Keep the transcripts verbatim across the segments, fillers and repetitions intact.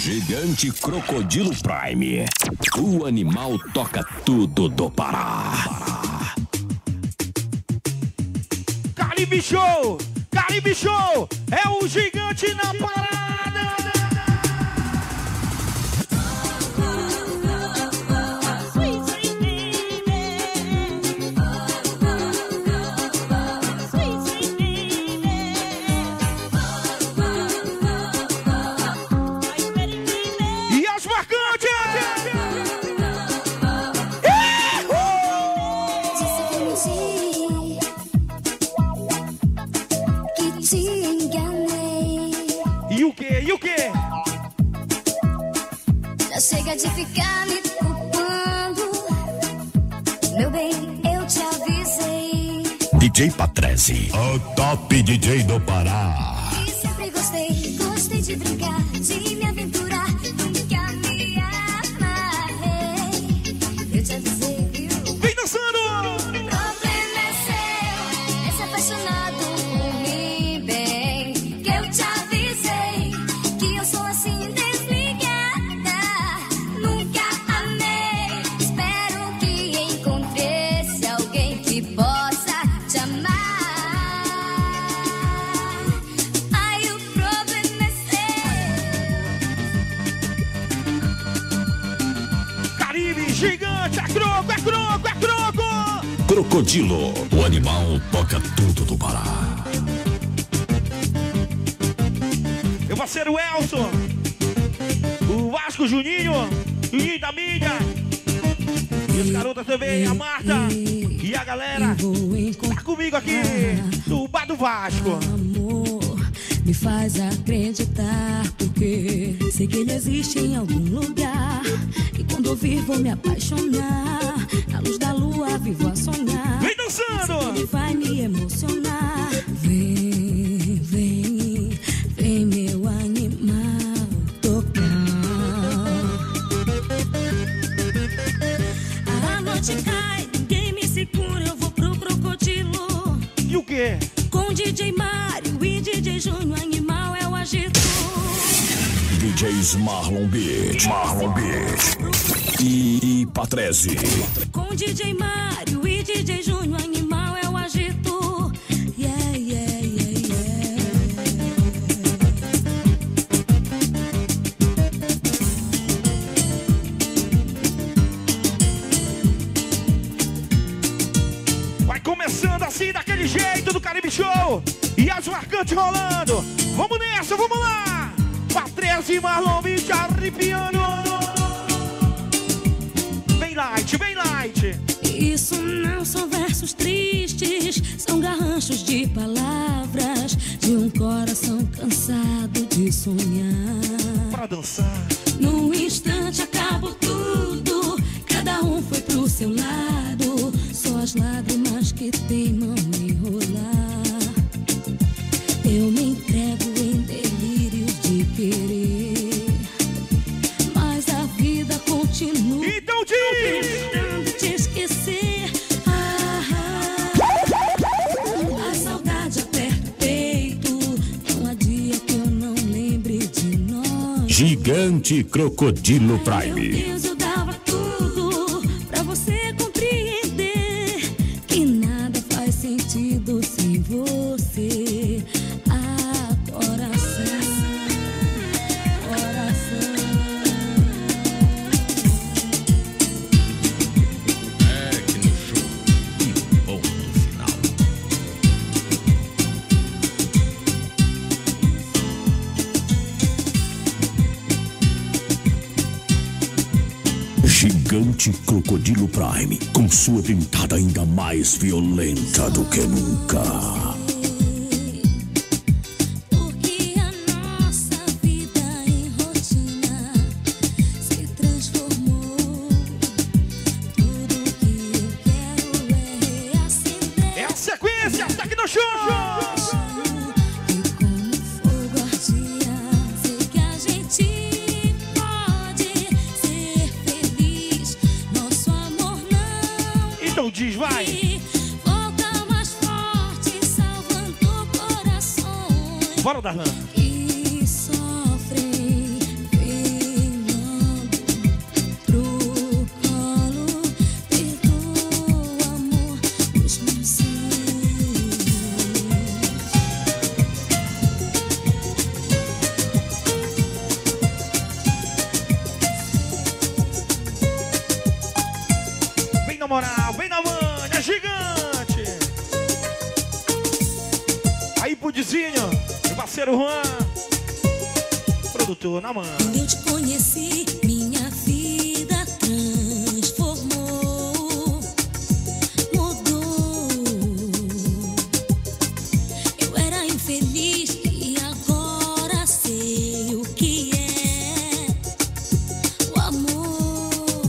Gigante Crocodilo Prime. O animal toca tudo do Pará. Caribe Show! Caribe Show! É o gigante na parada! Chega de ficar me culpando. Meu bem, eu te avisei. D J Patrese, o top D J do Pará. E sempre gostei, gostei de brincar, de me aventurar. Nunca me amarrei. Eu te avisei, viu? Vem dançando! O problema é seu, é se apaixonado por mim, bem. Que eu te avisei, que eu sou assim. Gigante, é croco, é croco, é croco! Crocodilo, o animal toca tudo do Pará. Meu parceiro Elson, o Vasco Juninho, Juninho da mídia, e as garotas também, a Marta e a galera, tá comigo aqui no Bar do Vasco. Amor, me faz acreditar, porque sei que ele existe em algum lugar. E quando ouvir vou me apaixonar. Na luz da lua vivo a sonhar. Vem dançando! Ele vai me emocionar. Vem, vem, vem meu animal tocar. A noite cai, ninguém me segura. Eu vou pro Crocodilo. E o quê? Com D J Mário e D J Júnior, animal é o agito. D Js Marlon Beat, Marlon Beat e, e Patrese. Com D J Mário e D J Júnior, animal é o agito. Yeah, yeah, yeah, yeah. Vai começando assim, daquele jeito do Caribe Show. E as marcantes rolando. Vamos nessa, vamos lá. Patrese e Marlon Beat arrepiando. Bem light, bem light. Isso não são versos tristes, são garranchos de palavras de um coração cansado de sonhar. Pra dançar. Num instante acabou tudo, cada um foi pro seu lado. Só as lágrimas que teimam em rolar. Eu me entrego em delírios de querer, mas a vida continua. Então diz! Tentando te esquecer. Ah, ah, a saudade aperta o peito. Não há dia que eu não lembre de nós. Gigante Crocodilo Meu Prime. Deus, eu dava tudo pra você compreender que nada faz sentido sem você. Ah, coração, coração. É que no show e ponto final. Gigante Crocodilo Prime, com sua dentada ainda mais violenta do que nunca. Porque a nossa vida em rotina se transformou. Tudo que eu quero é reacender. É a sequência, tá aqui no show! E como fogo ardia, sei que a gente pode ser feliz. Nosso amor não. Então diz, vai! Volta mais forte, salvando corações. Bora, Darlan! E sofrem moral, vem na manha, gigante. Aí, Pudizinho, meu parceiro Juan, produtor na mão. Quando eu te conheci, minha vida transformou, mudou. Eu era infeliz e agora sei o que é o amor.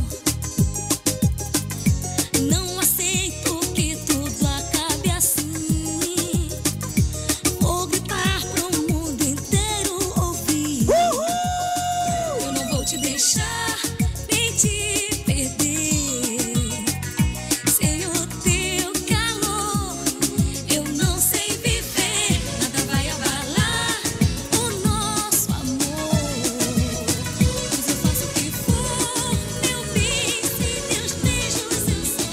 Não aceito que tudo acabe assim. Vou gritar pro mundo inteiro ouvir. Eu não vou te deixar nem te perder. Sem o teu calor eu não sei viver. Nada vai abalar o nosso amor. Pois eu faço o que for, meu bem. Sem teus beijos eu sofro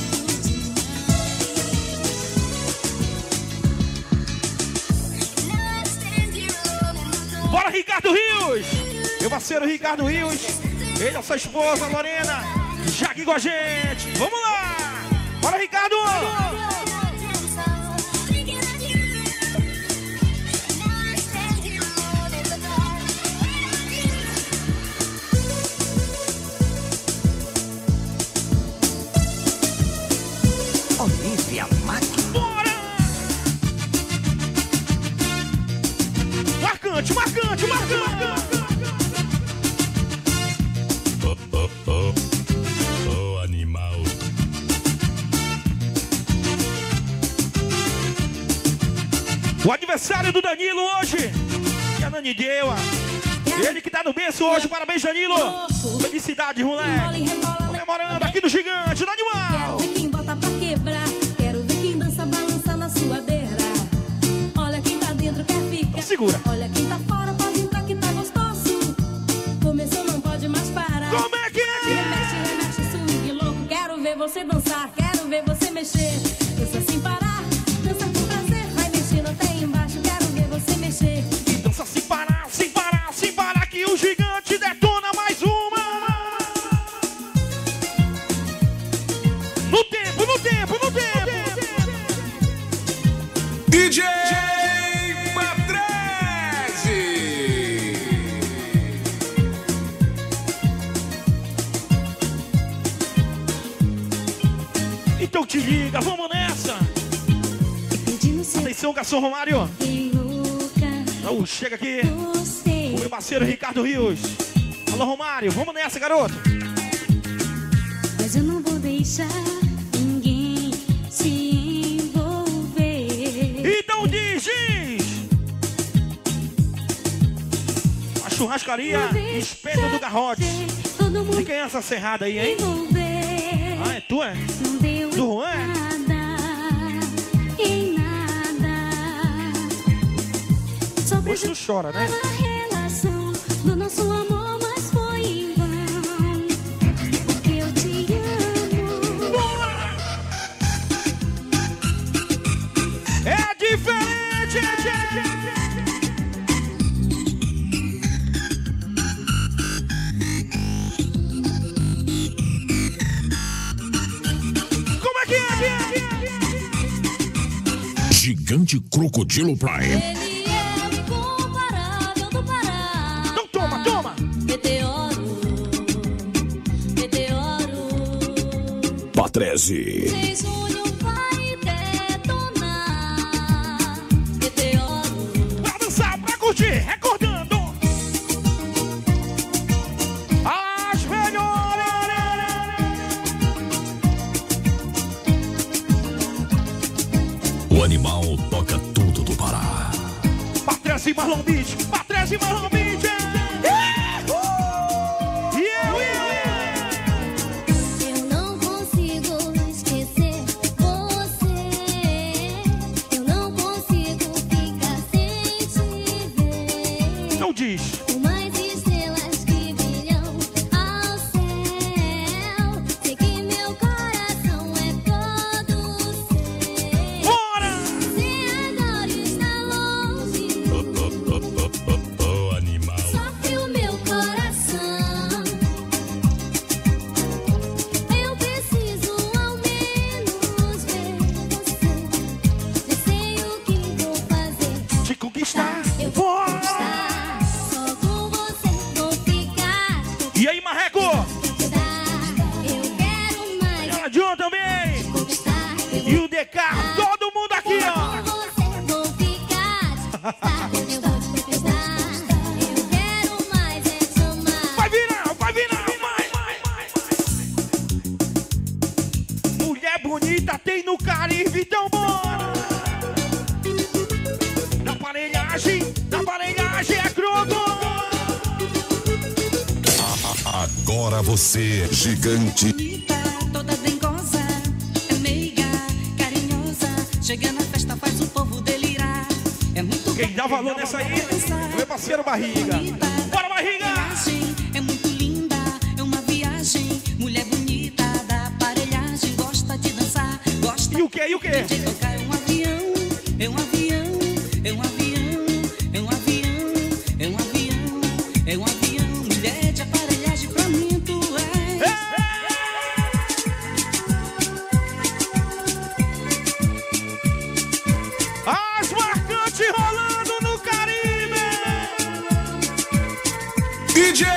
demais. Bora, Ricardo Rios! Meu parceiro Ricardo Rios, ele e a sua esposa Lorena, já aqui com a gente. Vamos lá! Bora, Ricardo! Olivia Mac. Bora! Marcante, marcante, marcante! O animal. O aniversário do Danilo hoje, que a Nani deu. Ele que tá no berço hoje, parabéns, Danilo. Felicidade, moleque. Comemorando aqui no Gigante, no Animal. Quero ver quem bota pra quebrar. Quero ver quem dança, balança na sua beira. Olha quem tá dentro, quer ficar. Segura. Olha quem tá fora, pode entrar que tá gostoso. Começou, não pode mais parar. Como é que é? Remexe, remexe, swing louco. Quero ver você dançar, quero ver você mexer. Dança sem parar, dança com prazer. Vai mexendo até embaixo, quero ver você mexer. E dança sem parar, sem parar, sem parar, que o Gigante detona mais uma. No tempo, no tempo, no tempo. D J Patrese. Então te liga, vamos nessa. Pedindo seu Atenção, garçom Romário. que louca. Oh, chega aqui, Você o meu parceiro Ricardo Rios. Alô, Romário, vamos nessa, garoto. Mas eu não vou deixar ninguém se envolver. Então diz, diz. A churrascaria Espelho do Garrote. Todo mundo De quem é essa serrada aí, hein? envolver. Ah, é tua? Não deu Do Juan, é? nada em nada. Só Hoje não chora, né? a relação do nosso amor, mas foi em vão. Porque eu te amo. É diferente! Como é que é? Gigante Crocodilo Prime. Ele é o incomparável do Pará. Então toma, toma! Meteoro, meteoro. Patrese. seis junho vai detonar. Meteoro, Pra dançar, pra curtir, recordando! As melhores! O animal toca tudo do Pará. Patrese e Marlon Beach! Patrese e Marlon Beach! E eu, eu, Eu não consigo esquecer você. Eu não consigo ficar sem te ver. eu! Então diz! Por mais estrelas que brilham ao céu, sei que meu coração é todo seu. Bora! Você agora está longe. O animal. no Caribe, então bora! Na aparelhagem, na aparelhagem é croco! Agora você, gigante. Bonita, toda dengosa, é meiga, carinhosa. Chega na festa, faz o povo delirar. É muito Quem dá valor nessa aí é meu parceiro Barriga. Bora, Barriga! É muito linda, é uma viagem. Mulher bonita da aparelhagem, gosta de dançar, gosta E o que, e o que? de tocar. É um avião, é um avião, é um avião, é um avião, é um avião, é um avião. Mulher de aparelhagem pra mim tu és. As marcantes rolando no Caribe! D J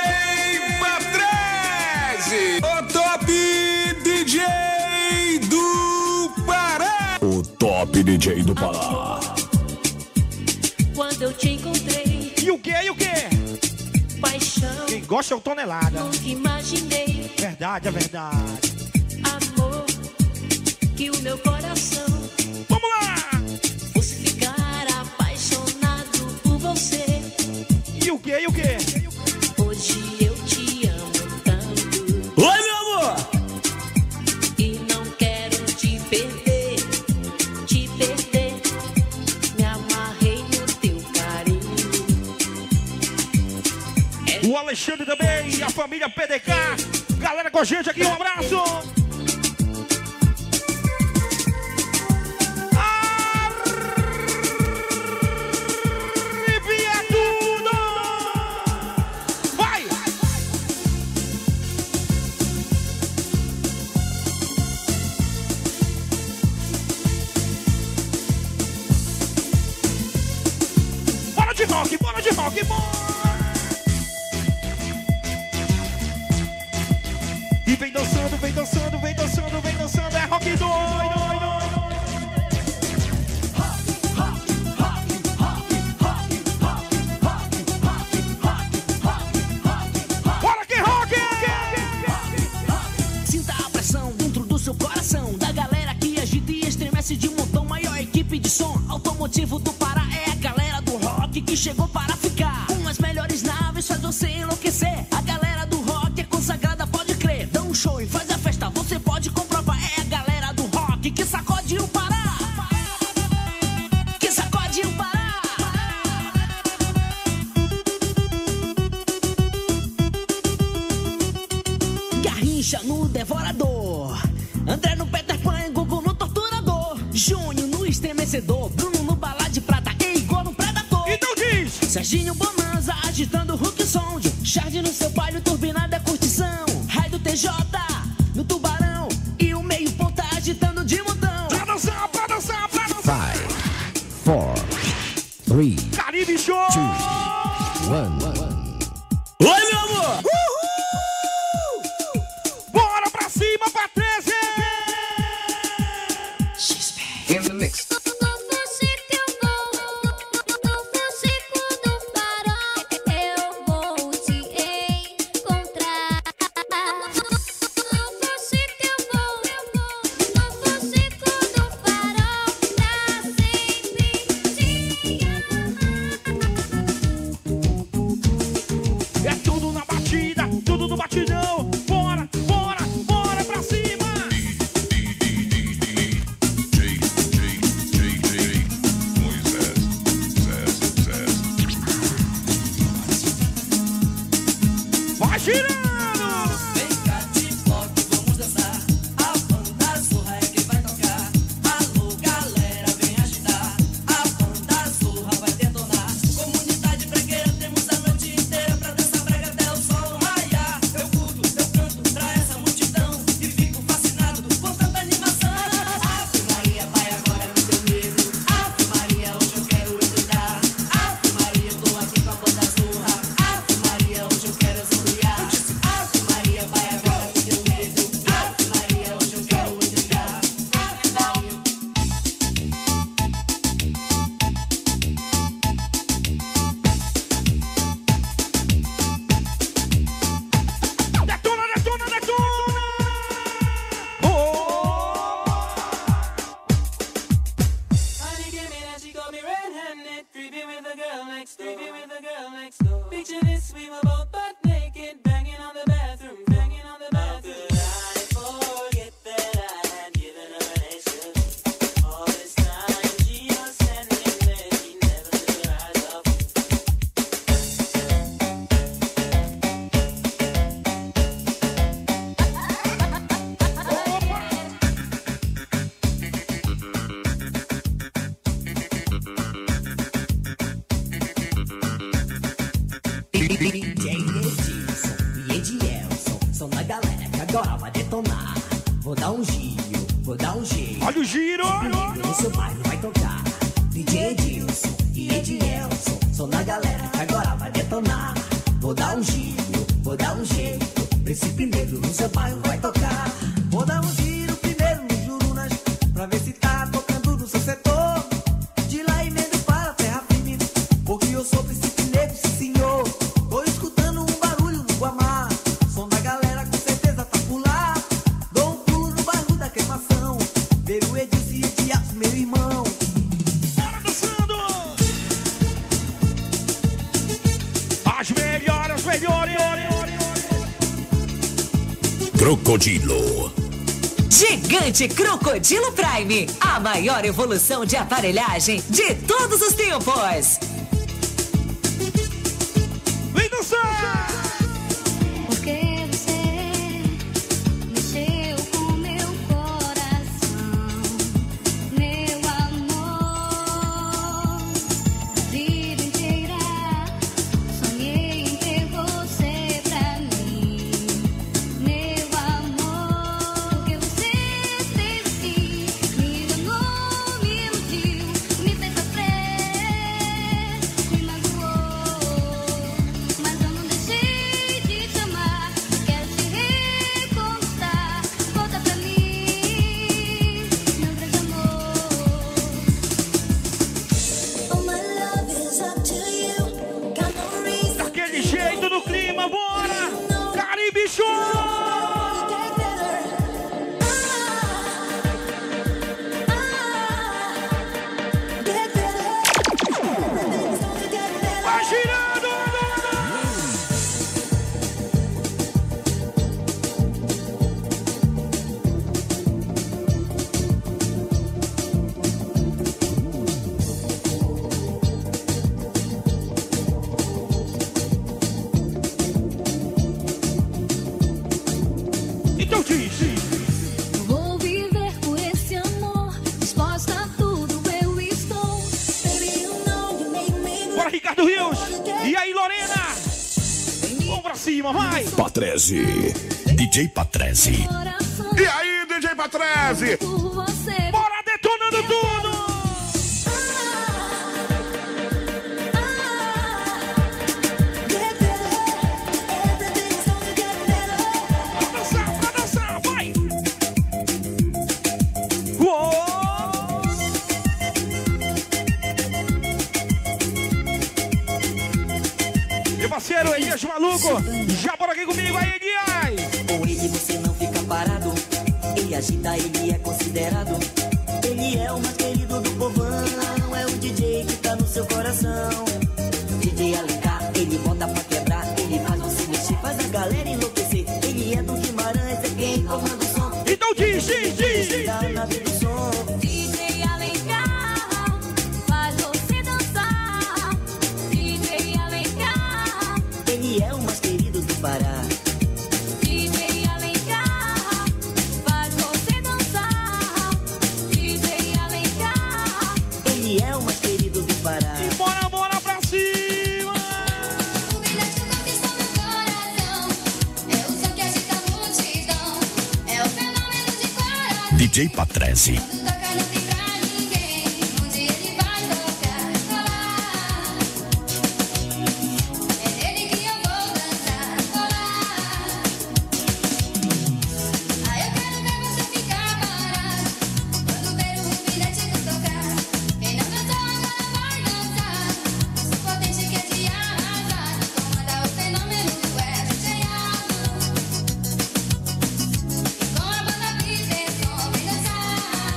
Patrese, o top D J do Pará. O top D J do Pará. Quando eu te encontrei, E o que, e o que? paixão, Quem gosta é o Tonelada. nunca imaginei, Verdade, é verdade. amor, que o meu coração Vamos lá! fosse ficar apaixonado por você. E o que, e o que? Hoje eu te amo tanto Oi, meu amor! e não quero te perder, te perder. Me amarrei no teu carinho. O Alexandre também, a família P D K. Galera com a gente aqui, um abraço! Arrepia tudo! Vai! Bora de rock, bora de rock, bora! E vem dançando, vem dançando, vem dançando, vem dançando, é rock doido! Bora que rock! Sinta a pressão dentro do seu coração da galera que agita e estremece de montão. Maior equipe de som automotivo do Pará é a galera do rock que chegou para ficar. Com as melhores naves faz você enlouquecer. A galera do rock é consagrada, pode crer. Dá um show e faz a festa, você pode comprovar. É a galera do rock que sacode o Pará. Que sacode o Pará. Garrincha no Devorador, André no Peter Pan, Gugu no Torturador, Júnior no Estremecedor, Bruno no Bala de Prata e Igor no Predador. Então diz! Serginho Bonanza agitando o Hulk Sound, Charge no seu palio, turbinada curtição, Raio do T J no Tubarão e o meio ponta agitando de montão. Pra dançar, pra dançar, pra dançar! Five, four, three, Caribe Show! one. Oi, meu amor! Bora pra cima, pra treze! In the mix. No Fuxico eu vou, no Fuxico do Pará, eu vou te encontrar. No Fuxico eu vou, no Fuxico do Pará, pra sempre te amar. É tudo na batida, tudo no batidão. Bora, bora, bora pra cima! Vai girando! Vem cá de bloco, vamos dançar. A banda Zorra é quem vai tocar. Alô, galera, vem agitar. A banda Zorra vai detonar. Comunidade bregueira, temos a noite inteira pra dançar brega até o sol raiar. Eu curto, eu canto pra essa multidão e fico fascinado por tanta animação. Ave Maria, vai agora no teu medo. Ave Maria, hoje eu quero endoidar. Ave Maria, eu tô aqui com a banda Zorra. Ave Maria, hoje eu quero zombiar. Eu disse Olha o giro. No seu bairro vai tocar D J Edilson e Edielson. Sou na galera que agora vai detonar. Vou dar um giro, vou dar um jeito. Esse primeiro no seu bairro vai tocar. Vou dar um giro primeiro no Jurunas, pra ver se tá tocando no seu setor. De lá emendo para a terra firme, porque eu sou príncipe negro, sim senhor. Tô escutando um barulho no Guamá. Som da galera com certeza tá por lá. Dou um pulo no bairro da queimação. Ver o Edilson e Edielson, meu irmão. Bora dançando. As melhores, as melhores. Crocodilo. Gigante Crocodilo Prime, a maior evolução de aparelhagem de todos os tempos. Vem dançar! Porque você mexeu com meu coração, meu amor. A vida inteira sonhei em ter você pra mim, meu amor. Porque você fez assim, me enganou, me iludiu, me fez sofrer, me magoou. Mas eu não deixei de te amar, quero te reconquistar. Volta pra mim, meu grande amor. Oh, my love is up to you. Got no reason Daquele jeito no clima, bora! Caribe Show! to get better. Ah, ah, get better. Everything's gonna get better. Vai girando! Então diz! Vou viver por esse amor, disposta a tudo eu estou. Baby, you know you make me Bora, Ricardo Rios! E aí, Lorena? Vamos pra cima, vai! Patrese. D J Patrese. coração E aí, D J Patrese? por você. Bora detonando tudo! Ah, ah, get better. Everything's gonna get better. Pra dançar, pra dançar, vai! Uou! Meu parceiro, Elias Maluco, já bora aqui comigo aí, Elias! Com ele você não fica parado. Ele agita, ele é considerado. Ele é o mais querido do povão. É o D J que tá no seu coração. D J Alencar, ele bota pra quebrar. Ele faz você mexer, faz a galera enlouquecer. Ele é do Guimarães, é quem comanda o som. Então diz, diz, diz, diz! Dá na vida do som. D J Alencar faz você dançar. D J Alencar, Ele é o mais querido do Pará. D J Alencar faz você dançar. D J Alencar. Ele é o mais querido do Pará. E bora, bora pra cima! O brilhante conquistou meu coração. É o som que agita a multidão. É o fenômeno de coração. D J Patrese. Quando toca não tem pra ninguém. Onde ele vai tocar, rolar. É nele que eu vou dançar, rolar. Ah, eu quero ver você ficar parado. Quando ver o brilhante tocar. Quem não dançou agora vai dançar. Sou potente que é de arrasar. Comanda o fenômeno do web cheado. Com a banda Peter, som vem dançar.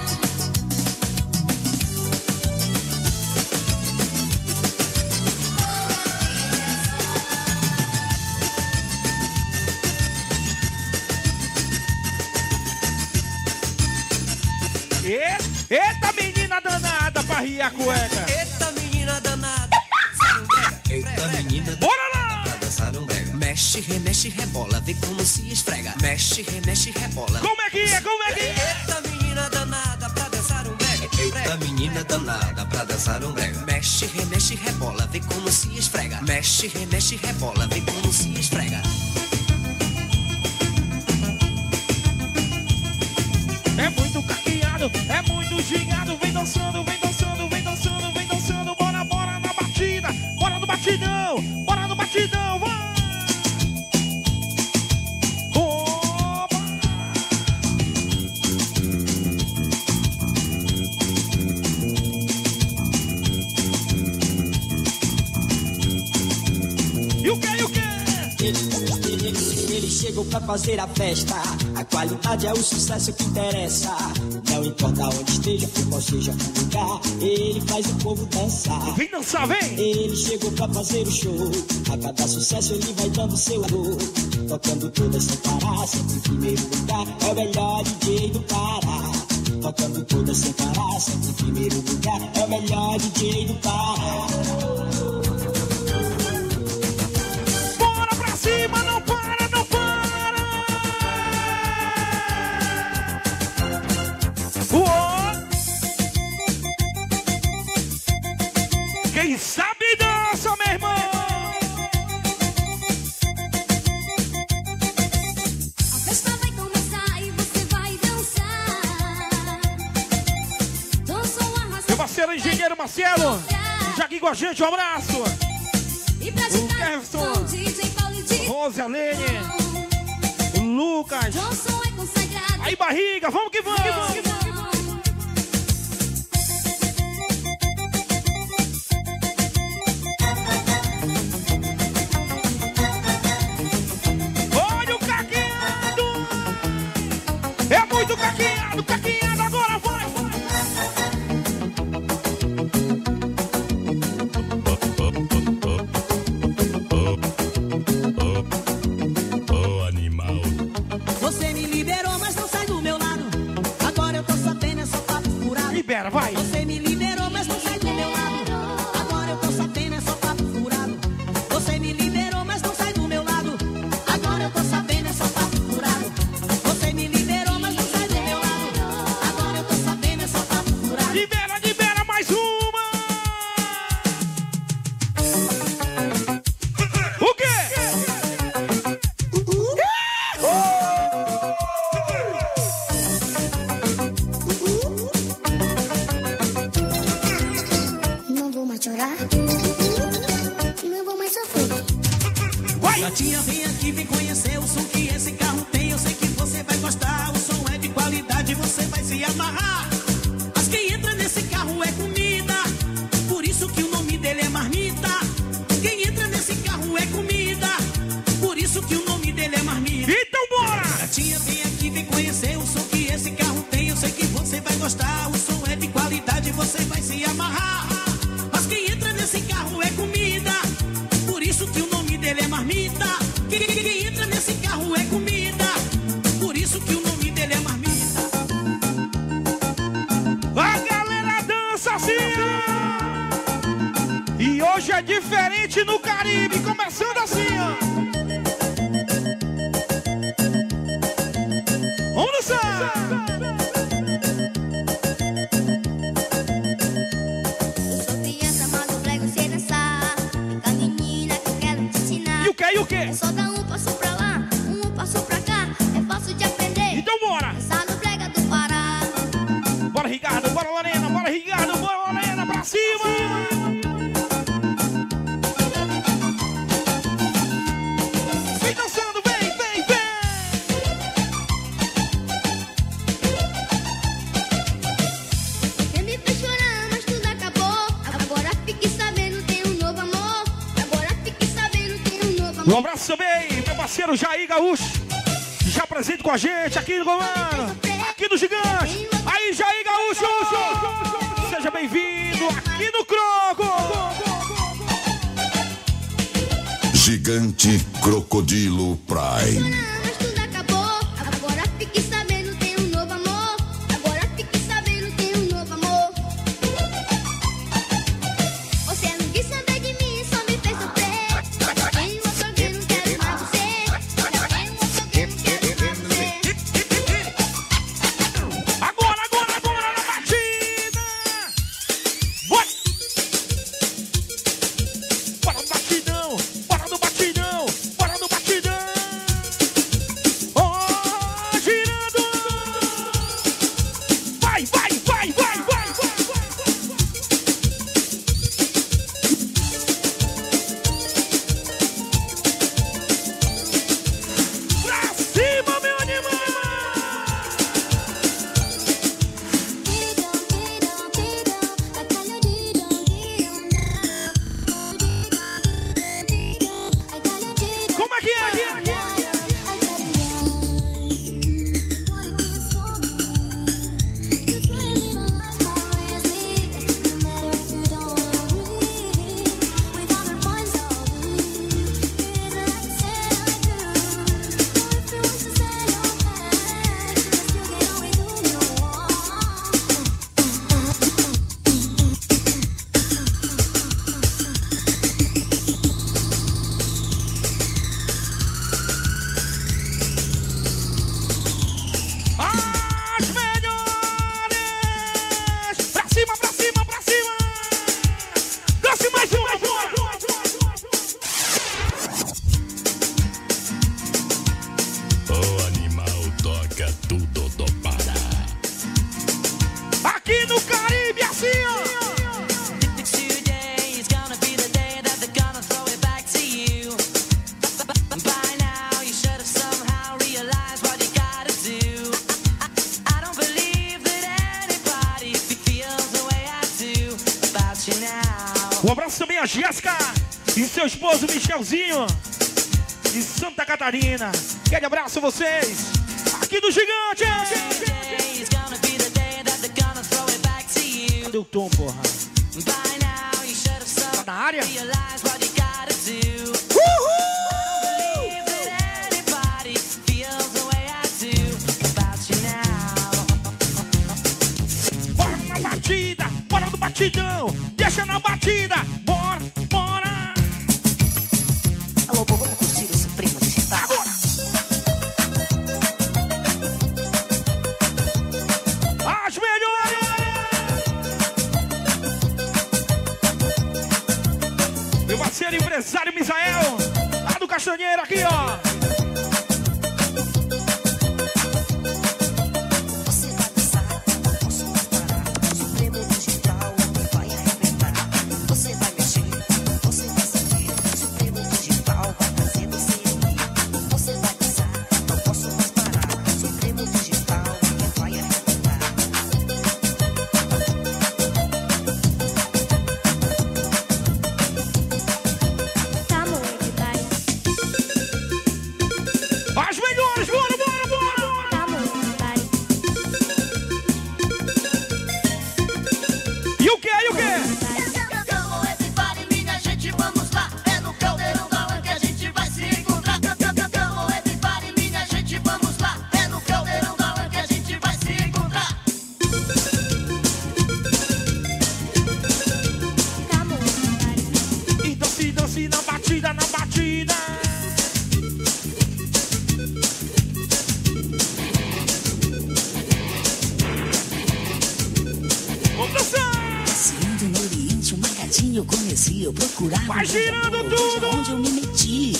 E- Eita menina danada pra rir a cueca! Eita menina danada. Eita menina Bora lá! dançar um brega. Mexe, remexe, rebola, vê como se esfrega. Mexe, remexe, rebola. Como é que é? Como é que é? Eita menina danada pra dançar um brega. Eita menina danada pra dançar um brega. Mexe, remexe, rebola, vê como se esfrega. Mexe, remexe, rebola, vê como se esfrega. É muito caqueado! gingado, é muito gingado. Vem dançando, vem dançando, vem dançando, vem dançando. Bora, bora na batida, bora no batidão, bora no batidão, vai! Opa! E o que, e o que? Ele, ele, ele chegou pra fazer a festa. A qualidade é o sucesso que interessa. Não importa onde esteja, ou qual seja o lugar, ele faz o povo dançar. Vem dançar, vem! Ele chegou pra fazer o show. A cada sucesso ele vai dando seu amor. Tocando todas sem parar, sempre em primeiro lugar. É o melhor D J do Pará. Tocando todas sem parar, sempre em primeiro lugar. É o melhor D J do Pará. Bora pra cima, não para, não para! Uou! Quem sabe dança, meu irmão! A festa vai começar e você vai dançar. Dança um arrasta. Meu parceiro engenheiro Marcelo, já aqui com a gente, um abraço! E pra O girar Jefferson. com D J Paulo e D J Rose, Alene, o Lucas, Johnson é consagrado. aí barriga, vamos que vamos! Olha o caqueado! É muito caqueado, caqueado, agora vai! Você me liberou, mas não sai do meu lado. Agora eu tô sabendo, é só papo furado. Libera, vai! Você me liberou, mas não sai do meu lado. Agora eu tô sabendo, é só papo furado. Você me liberou, mas não sai do meu lado. Agora eu tô sabendo, é só papo furado. Você me liberou, mas não sai do meu lado. Agora eu tô sabendo, é só papo furado. Libera, libera mais uma! O quê? Não vou mais chorar. Não vou mais sofrer. Vai! Gatinha, vem aqui, vem conhecer o som que esse carro tem. Eu sei que você vai gostar. O som é de qualidade, você vai se amarrar. Mas quem entra nesse carro é comida. Por isso que o nome dele é Marmita. Quem entra nesse carro é comida. Por isso que o nome dele é Marmita. Então bora! Gatinha, vem aqui, vem conhecer o som que esse carro tem. Eu sei que você vai gostar. O som é de qualidade, você vai se amarrar. Mas quem entra nesse carro é comida. Por isso que o nome dele é Marmita. Quem, quem entra nesse carro é comida. Por isso que o nome dele é Marmita. A galera dança assim! ó. E hoje é diferente no Caribe, começando assim, ó. Vamos dançar! Eu sou criança, mas eu prego você dançar. Fica menina que eu quero te ensinar. E o que, e o que? É só dar um passo pra lá, um passo pra cá. É fácil de aprender. Então bora! Dançar no brega do Pará. Bora, Ricardo, bora, Lorena, bora, Ricardo, bora, Lorena, pra cima! Vem dançando, vem, vem, vem! Você me fez chorar, mas tudo acabou. Agora fique sabendo, tem um novo amor. Agora fique sabendo, tem um novo amor. Um abraço também, meu parceiro Jair Gaúcho, já presente com a gente aqui no Comando, aqui no Gigante. Aí, Jair Gaúcho, seja bem-vindo aqui no Croco. Gigante Crocodilo Prime. Mas tudo acabou. Agora fique sabendo, tem um novo amor. Agora fique sabendo, tem um novo amor. Você não quis saber de mim, só me fez sofrer. Tem um outro alguém, não quero mais você. Tem um outro alguém, não quero mais você. Agora, agora, agora na batida. Vai. Bora no batidão, bora no batidão, bora no batidão. Um abraço também a Jéssica e seu esposo Michelzinho de Santa Catarina. Grande abraço a vocês aqui do Gigante. Cadê o Tom, porra? Tá na área? Bora na batida, bora no batidão, deixa na batida, bora, bora. Alô, povo, vamos curtir o Supremo Digital. Agora. As melhores. Meu parceiro empresário Misael, lá do Castanheira aqui, ó. Eu procurava, vai girando tudo onde eu me meti.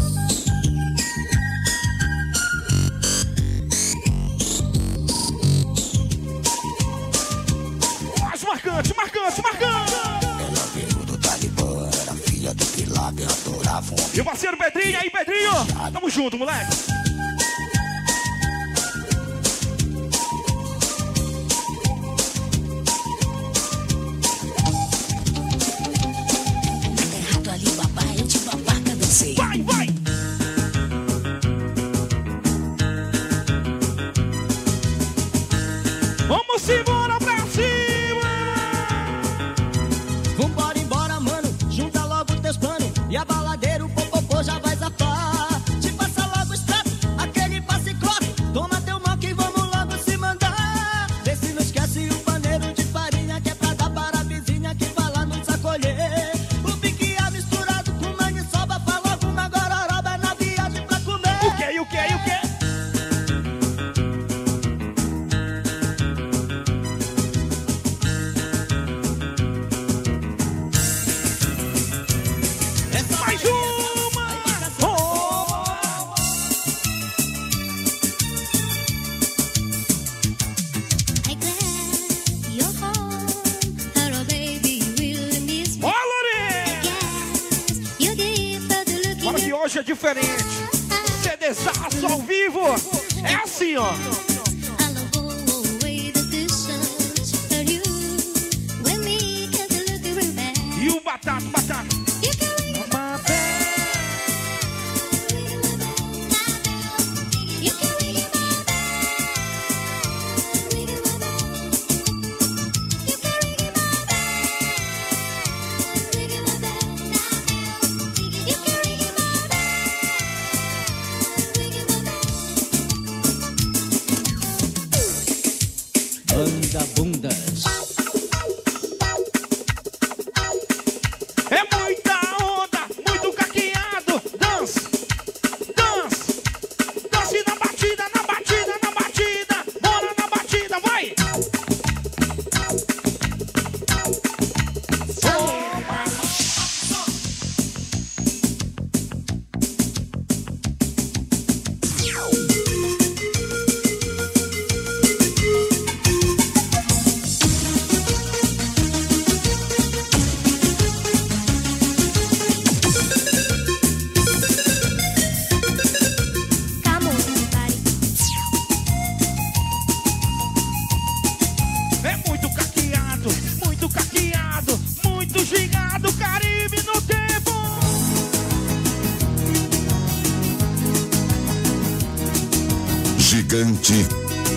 Mais marcante, marcante, marcante. Ela veio do Talibã, era filha do Pilar, adorava um... Meu parceiro Pedrinho, aí Pedrinho, tamo junto, moleque. Vai, vai! Vamos embora pra cima! Vambora embora, mano, junta logo teus planos e a baladeira, o popopô já vai zafar. Te passa logo o extrato, aquele passe clock. Toma teu mal que vamos logo se mandar. Vê se não esquece o paneiro de farinha que é pra dar para a vizinha que vai lá nos acolher. O piquinha misturado com maniçoba, fala alguma gororoba na viagem pra comer. O que, o que, o que? Mais uma! Oh! I glad you're home. Hello, baby, will miss me. Ó, Lorena! Yes, you give but looking Fala que hoje é diferente. C D Zaço ao vivo. É assim, ó. I'll go away the dishes for you. When we get to look real bad. E o batata, batata. You can ring my bell. Ring my vagabundas. É muita onda, muito caqueado. Dança, dança, dança na batida, na batida, na batida. Bora na batida, vai! É muito caqueado, muito caqueado, muito gigado, Caribe no tempo. Gigante.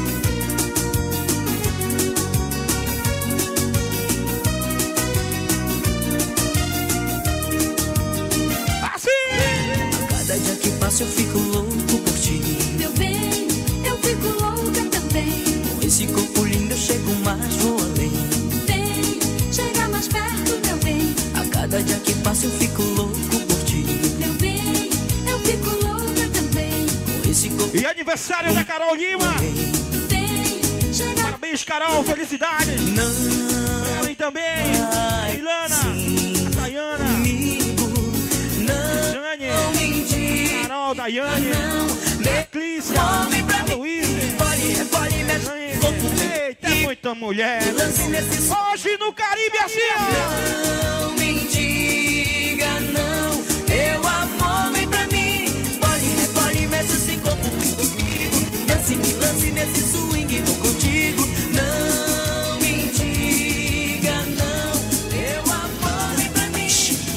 Assim! Cada dia que passa eu fico louco por ti. Meu bem, eu fico louca também. Com esse corpo lindo eu chego mais, vou além. Vem, chega mais perto, meu bem. A cada dia que passa eu fico louco por ti. Meu bem, eu fico louca também. Com esse corpo E aniversário da Carol Lima. Vem, chega Parabéns, Carol, felicidades. não Ela também, vai Ilana, sim Dayana, comigo. Não Jane, mentir. Carol, Daiane, Clícia, Come pra mim. Luiz. Pode, repole, mexe corpo. Eita, é muita mulher. Lance nesse som. Hoje no Caribe assim, ó. Não me diga não. Eu amor, vem pra mim. Pode, repole, mexe esse corpo comigo. Lance, me lance nesse swing, vou contigo. Não me diga não. Eu amor, vem pra mim.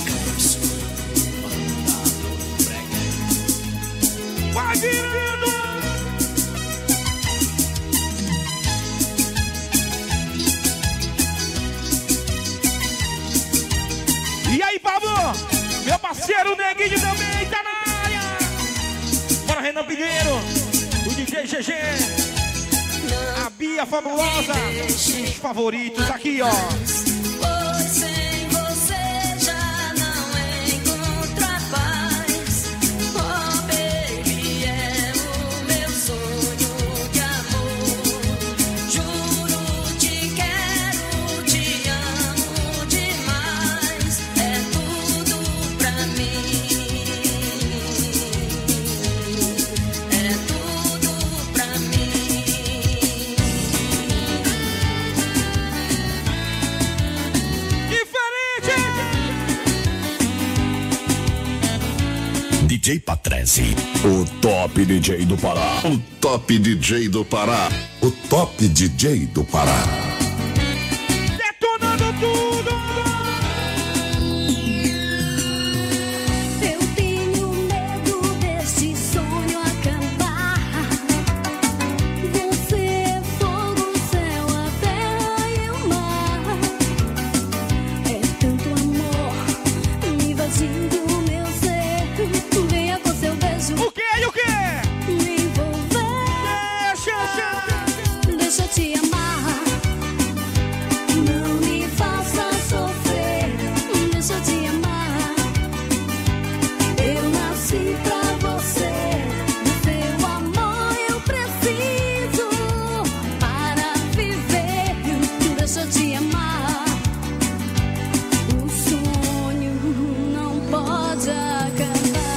Vai virando. E aí, Pablo? Meu parceiro Neguinho também tá na área. Bora, Renan Pinheiro, o D J G G, a Bia Fabulosa, os favoritos aqui, ó. Pois sem você já não encontro a paz. Oh, baby, é o meu sonho de amor. Juro, te quero, te amo demais. É tudo pra mim. É tudo pra mim. D J Patrese, o top D J do Pará. O top D J do Pará. O top D J do Pará. Detonando tudo. Eu tenho medo deste sonho acabar. Você é fogo, céu, a terra e o mar. É tanto amor me invadindo o meu ser. Venha com seu beijo O que e o que? me envolver. Deixa, Deixa eu te amar. Não me faça sofrer. Deixa eu te amar. Eu nasci pra você. Do teu amor eu preciso para viver. Deixa eu te amar. O sonho não pode acabar.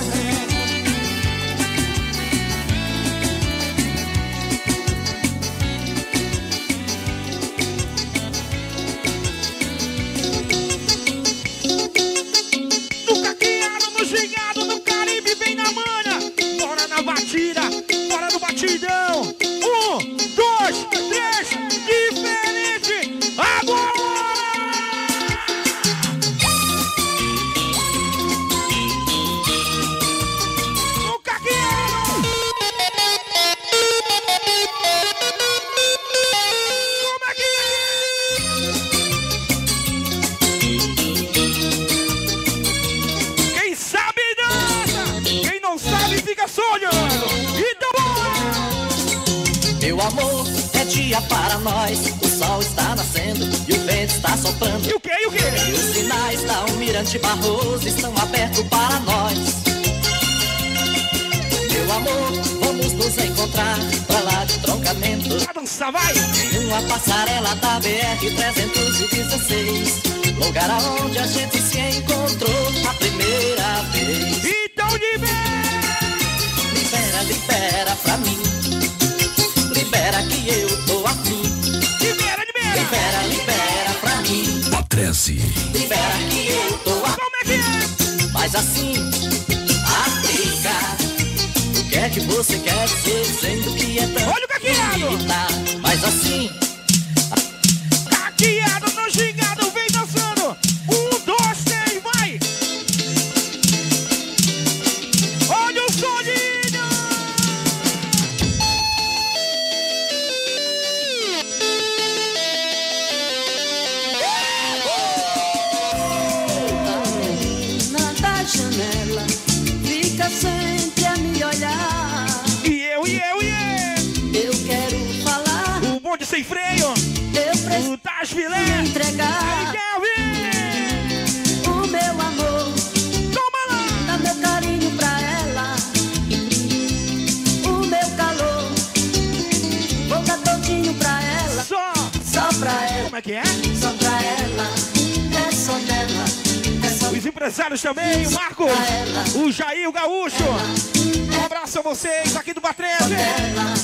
no caqueado, no gingado, no Caribe, vem na manha. Bora na batida, bora no batidão. Um, dois, três, diferente. Agora! No caqueado. Como é que é? Quem sabe dança, quem não sabe fica sonhando. Então bora! Meu amor é dia para nós. O sol está nascendo e o vento está soprando. E o que, e o que? E os sinais da Almirante Barroso estão abertos para nós. Meu amor, vamos nos encontrar pra lá de Troncamento. Vai dançar, vai! Em uma passarela da B R trezentos e dezesseis, lugar aonde a gente se encontrou a primeira vez. Então libera! Libera, libera pra mim. Libera que eu tô afim. Libera, libera! Libera, libera pra mim. Patrese. Libera que eu tô afim. Como é que é? Mas assim, África, o que é que você quer dizer dizendo que é tão Olha o caqueado! bonita? Mas assim, Caqueado no gingado, vem dançando! Um, dois, três, vai! Olha o soninho! Na da janela, fica sempre a me olhar. E eu, e eu, e eu! Eu quero falar, O bonde sem freio! eu preciso O das filé! entregar Kelvin! o meu amor, Toma lá! dar meu carinho pra ela, o meu calor, vou dar todinho pra ela, Só! só pra ela, Como é que é? só pra ela, é só dela, é só Os empresários também, o Marcos, o Jair, o Gaúcho. Um abraço a vocês aqui do Patrese. dela.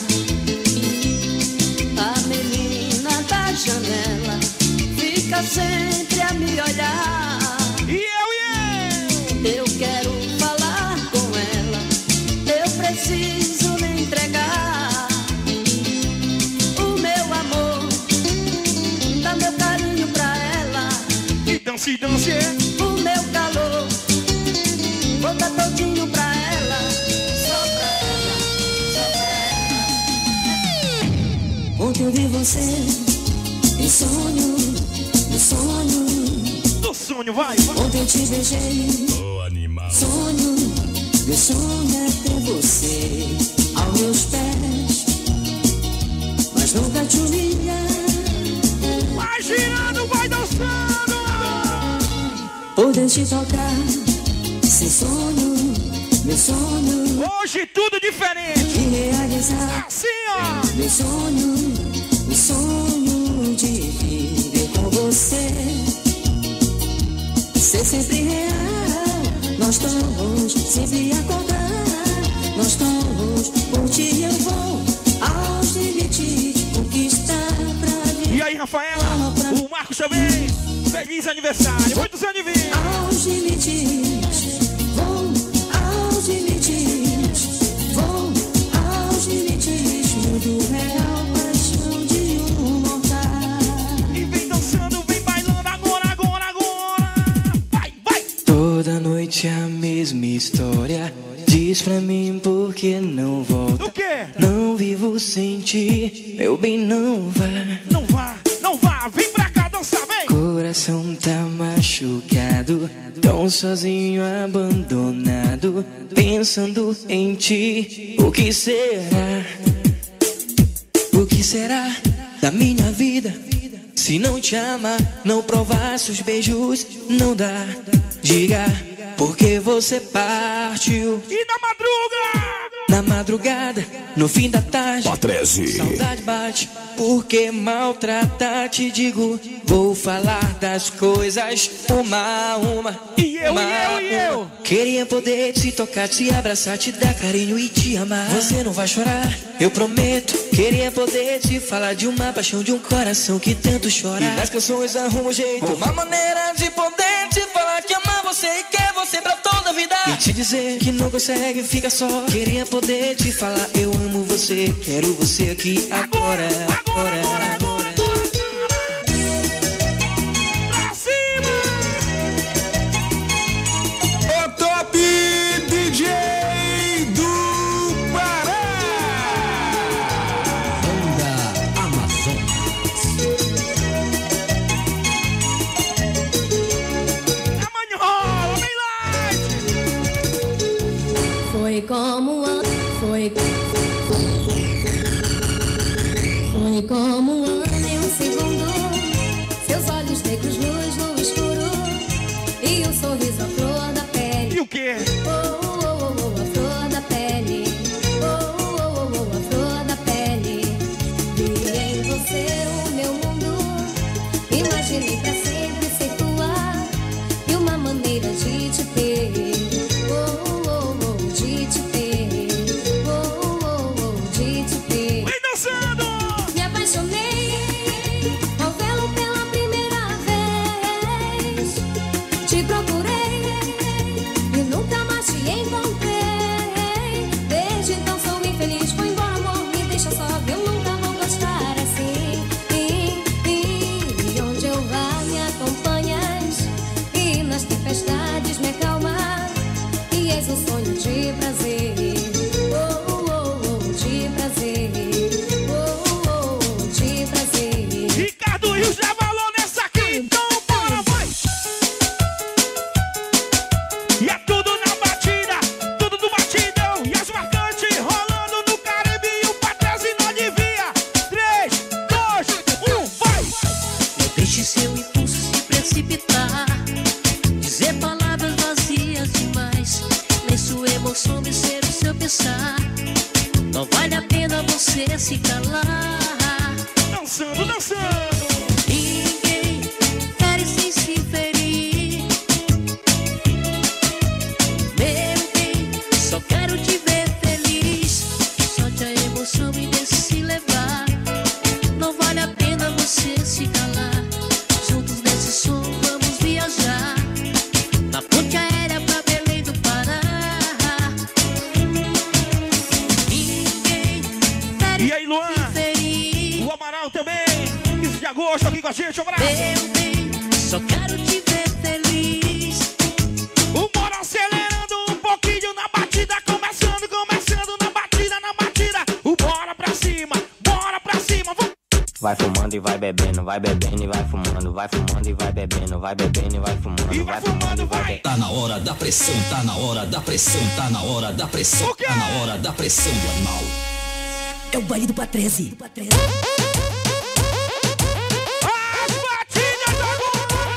A menina da janela fica sempre a me olhar. E eu, e eu. Eu quero falar com ela, eu preciso me entregar. O meu amor, dá meu carinho pra ela, E dance, dance. o meu calor, vou dar todinho pra ela, só pra ela, só pra ela. Ontem eu vi você em sonho, no sonho. Do sonho, vai, vai. Ontem eu te beijei, sonho, meu sonho é ter você aos meus pés, mas nunca te humilhar. Vai girando, vai dançando. Poder te tocar, sem sonho, meu sonho, Hoje tudo diferente. e realizar Assim, ó. meu sonho, meu sonho de viver com você, ser sempre real. Nós todos sempre acordar, nós todos por ti eu vou aos limites, conquistar pra vir. E aí, Rafaela, o Marcos também. Feliz aniversário, muitos anos de vida. Aos limites, vou aos limites, vou aos limites, mundo real, paixão de um mortal. E vem dançando, vem bailando agora, agora, agora. Vai, vai. Toda noite a mesma história. Diz pra mim por que não volta. O quê? Não vivo sem ti, meu bem, não vá. Não vá, não vá, vem pra cá dançar, vem. Coração tá machucado, tão sozinho, abandonado, pensando em ti. O que será? O que será da minha vida? Se não te amar, não provasse os beijos, não dá. Diga, porque você partiu E na madruga. na madrugada, no fim da tarde. Patrese. Saudade bate, porque maltratar, te digo. Vou falar das coisas uma a uma. E eu, uma e eu, e a eu. uma. Queria poder te tocar, te abraçar, te dar carinho e te amar. Você não vai chorar, eu prometo. Queria poder te falar de uma paixão, de um coração que tanto chora. E nas canções arrumo um jeito, uma maneira de poder te falar que amar você e quer você pra toda a vida. E te dizer que não consegue, fica só. Queria poder te falar, eu amo você, quero você aqui agora, agora, agora. agora. Pra cima. O Top D J do Pará. Banda Amazonas. A manhola, bem light. Foi como an- foi foi Foi como um ano e um segundo. Seus olhos negros luz no escuro. E um sorriso à flor da pele. E o quê? Oh, oh, oh, oh, a flor da pele. Oh, oh, oh, oh, a flor da pele. Vi em você o meu mundo. Imaginei pra sempre ser tua. E uma maneira de te ter. Oh, oh, oh, de te ter. Oh, oh, oh, de te ter. Vem dançando! Me apaixonei ao vê-lo pela primeira vez. Te procurei e nunca mais te encontrei. Desde então sou infeliz, foi embora amor, me deixa só, eu nunca vou gostar assim. E, e, e onde eu vá me acompanhas, e nas tempestades me acalma, e és um sonho de prazer. Oh, oh, oh, oh, de prazer. Oh, oh, oh, de prazer. Ricardo Rios dá valor nessa aqui, então bora, vai! E é tudo na batida, tudo do batidão. E as marcantes rolando no Caribe e o Patrese não adivinha. Três, dois, um, vai! Não deixe seu impulso se precipitar, dizer palavras vazias demais, nem sua emoção me ser o seu pensar. Não vale a pena você se calar. Dançando, dançando. Ninguém fere sem se ferir. Meu bem, só quero te ver feliz. Solte a emoção e deixe se levar. Não vale a pena você se calar. Juntos nesse som vamos viajar, na ponte aérea pra Belém do Pará. Ninguém fere E aí, Luan? sem ferir. O Amaral também. quinze de agosto aqui com a gente, um abraço. Meu bem, só quero te ver feliz. O Moro acelerando um pouquinho na batida, começando, começando na batida, na batida. O bora pra cima, bora pra cima. Vamos. Vai fumando e vai bebendo, vai bebendo e vai fumando, vai fumando e vai bebendo, vai bebendo e vai fumando, E vai fumando, vai. Tá na hora da pressão, tá na hora da pressão, tá na hora da pressão, O quê? tá na hora da pressão do animal. É o baile do Patrese. As batidas agora.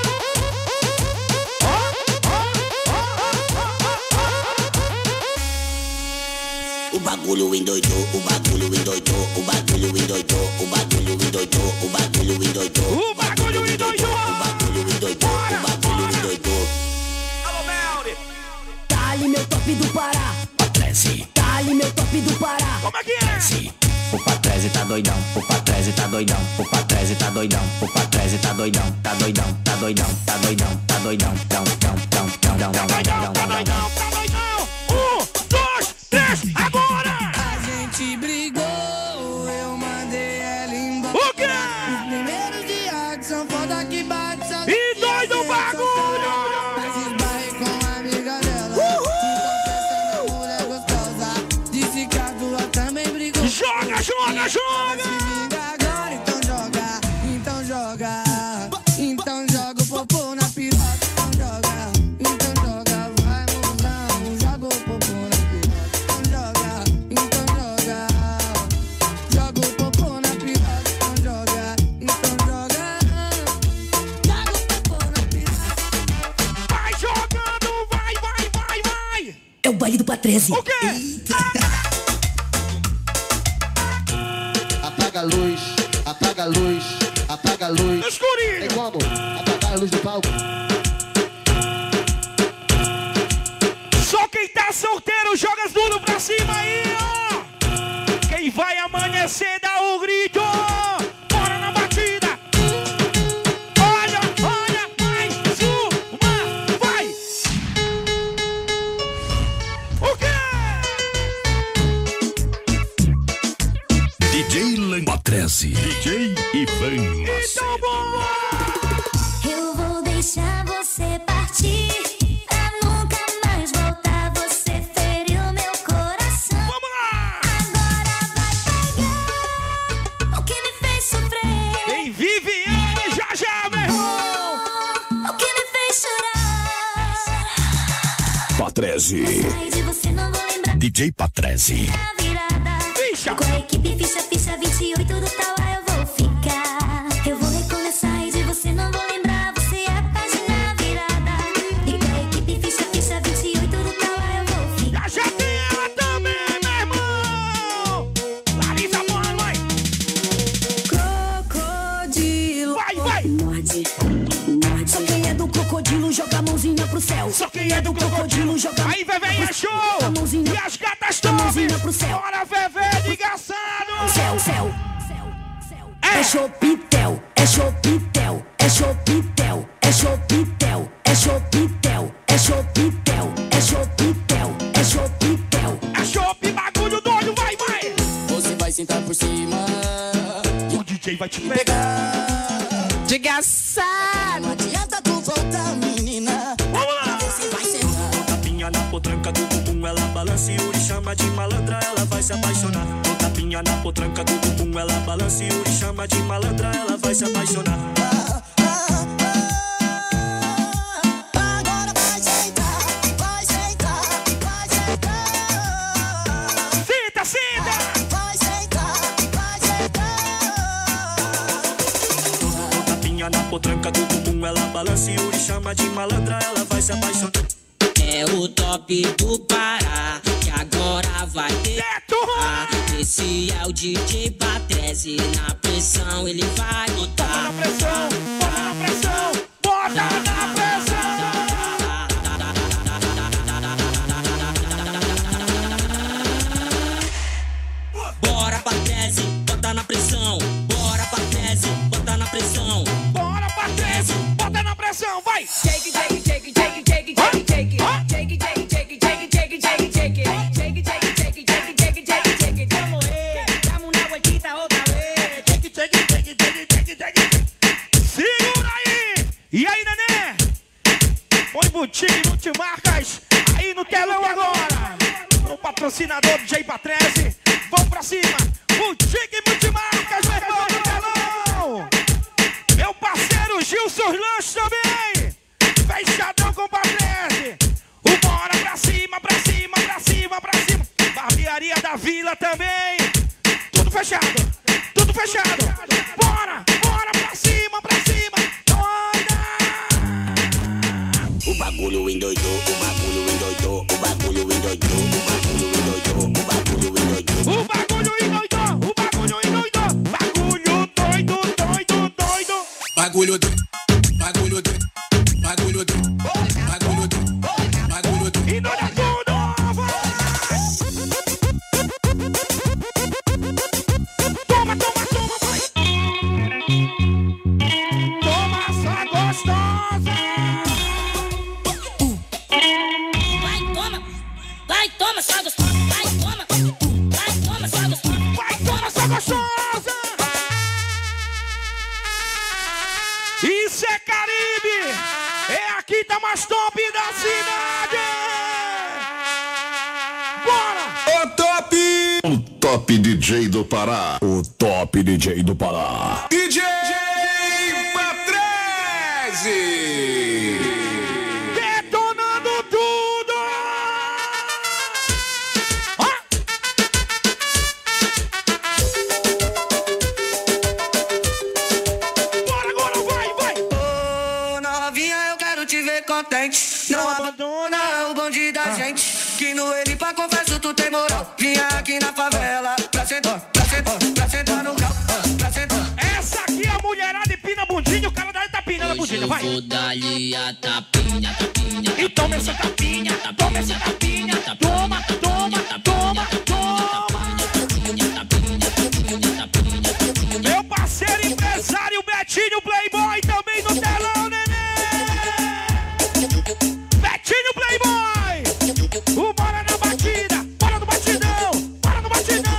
O bagulho endoidou, o bagulho endoidou, o bagulho endoidou, o bagulho endoidou, o bagulho endoidou. O bagulho endoidou. O bagulho endoidou, o bagulho endoidou. Alô, Melri. Tá ali meu top do Pará. Patrese, Tá ali meu top do Pará. Como é que é? O Patrese tá doidão, o Patrese tá doidão, o Patrese tá doidão, o Patrese tá doidão, tá doidão, tá doidão, tá doidão, tá doidão, dão, dão, dão, dão, dão, dão, Doidão, dão, tá dão, doidão, dão. tá doidão. Um, dois, três, agora. A gente brigou, eu mandei ela embora. O quê? Os primeiros dias que são foda que bate, sabe? E doido o bagulho. Mas esbarrei com a amiga dela. Se confessando, mulher gostosa. Disse que a tua também brigou. Joga, joga, joga. Se vinga agora, então joga. Então joga. Então joga o popô na piroca. Então joga. Então joga. Vai, mozão. Joga o popô na piroca. Então joga. Então joga. Joga o popô na piroca. Então joga. Então joga. Joga o popô na piroca. Vai jogando, vai, vai, vai, vai. É o baile do Patrese. O quê? Apaga a luz, apaga a luz, apaga a luz. Escurinho. Tem como apagar a luz do palco? Só quem tá solteiro joga as duras pra cima aí, ó. Quem vai amanhecer dá o grito. Bora na batida. Olha, olha, mais uma, vai. O quê? D J Len Patrese. D J Ivan Então bora. Eu vou deixar você partir, pra nunca mais voltar. Você feriu meu coração. Vamos lá. Agora vai pegar o que me fez sofrer. Quem Viviane já já, meu irmão. O que me fez chorar. Patrese. Sai de você, não vou D J Patrese. a virada. Ficha. Com a equipe ficha, ficha vinte e oito do Tauá eu vou pro céu. Só quem é do crocodilo joga. Aí, Vevé, é show! A mãozinha, e as gatas a mãozinha pro céu. Bora, Vevé, engraçado! Céu, céu. É, é chopitel, é chopitel, é chopitel, é chopitel, é chopitel, é chopitel, é chopitel, é chopitel. É chope, bagulho doido, vai, vai! Você vai sentar por cima. O D J vai te pegar. Desgraçado. Não adianta tu voltar, menina. Vamos lá! Você vai sentar. Tapinha na potranca do bumbum, ela balança e Uri chama de malandra, ela vai se apaixonar. Com tapinha na potranca do bumbum, ela balança e Uri chama de malandra, ela vai se apaixonar. Agora vai sentar, vai sentar, vai sentar. Senta, senta! Vai sentar, vai sentar. Com tapinha na potranca do bumbum, ela balança e Uri chama de malandra, ela vai se apaixonar. É o top do Pará, que agora vai ter. Esse é o D J Patrese, na pressão ele vai botar. Bota na pressão, bota na pressão, bota na pressão. Bora Patrese, bota na pressão. Bora Patrese, bota na pressão. Bora Patrese, bota na pressão, vai. Take it, take it, take it, take it, take it, take it, take it. Take it, take it, take it, take it, take it, take it, take it. Take it, take it, take it, take it, take it, take it, take it. Vamos aí, damos uma vueltita outra vez. Take it, take it, take it, take it, take it, take it. Segura aí! E aí, nenê? Põe boutique multimarcas aí no telão agora. O patrocinador D J Patrese. Vamos pra cima. Boutique multimarcas, meu irmão, no telão. Meu parceiro Gilson Lanche também. Fechadão com Patrese. O bora pra cima, pra cima, pra cima, pra cima. Barbearia da Vila também. Tudo fechado, tudo fechado. Bora, bora pra cima, pra cima. Doida! O bagulho endoidou, o bagulho endoidou, o bagulho endoidou, o bagulho endoidou, o bagulho endoidou. O bagulho endoidou, o bagulho endoidou. Bagulho doido, doido, doido. Bagulho doido, bagulho doido, bagulho doido, bagulho doido, bagulho doido. E doida tudo, toma, toma, toma, vai. Toma essa gostosa. Vai, toma, vai, toma, só gostosa. Vai, toma, vai, toma, só gostosa. Vai, toma essa gostosa. Isso é Caribe. É aqui tá mais top da cidade. Bora. O top! O top D J do Pará. O top D J do Pará. D J Patrese. Detonando tudo. Ah. Bora agora, vai, vai. Ô, novinha, eu quero te ver contente. Não abandona o bonde da gente. Que no ele pra confesso tu tem moral. Vinha aqui na favela pra sentar, pra sentar, pra sentar no cal, pra sentar. Essa aqui é a mulherada empina a bundinha. O cara daí tá pinando a bundinha, vai. Vou dar-lhe a tapinha, tapinha. E toma essa tapinha, toma essa tapinha. Toma, toma, toma, toma. Meu parceiro empresário Betinho Playboy também no telão, nenê. Betinho Playboy. O bora na batida, bora no batidão, bora no batidão.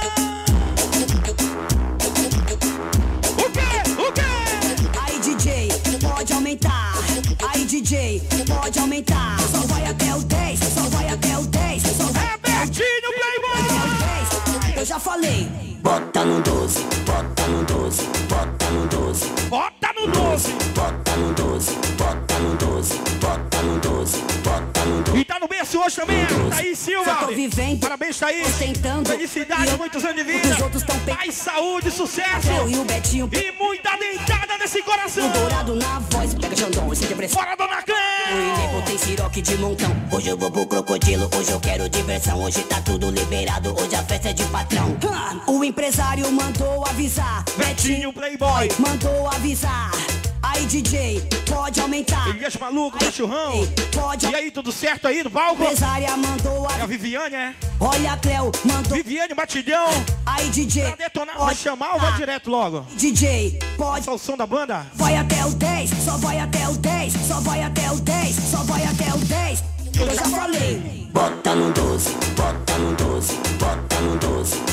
O quê? O quê? Aí D J, pode aumentar. Aí D J, pode aumentar. Só vai até o dez, só vai até o dez. Só vai É Betinho Playboy. Eu já falei. Bota no doze, bota no doze, bota no doze. Bota no doze. Bota no doze, bota no doze, bota no doze, bota no doze. E tá no berço hoje também, Thaís Silva. Eu tô vivendo, parabéns, Thaís. tentando. Felicidade, eu, muitos anos de vida. Os outros tão pe... Mais saúde, sucesso. Eu e o Betinho. E muita dentada nesse coração. O dourado na voz, pega Xandão, sem depressão. Bora, dona Clé. O Inepo tem siroque de montão. Hoje eu vou pro crocodilo, hoje eu quero diversão. Hoje tá tudo liberado, hoje a festa é de patrão. O empresário mandou avisar. Betinho Playboy mandou avisar. Aí, D J, pode aumentar. Elias Maluco, Cachorrão. Pode. E aí, tudo certo aí no palco? Empresária mandou a... É a Viviane, é? Olha a Cleo, mandou... Viviane Batidão. Aí, D J, pra detonar, vai chamar ou vai direto logo? D J, pode... Só o som da banda? Vai até o dez, só vai até o dez, só vai até o dez, só vai até o dez. Eu já falei. Bota no doze, bota no doze, bota no doze,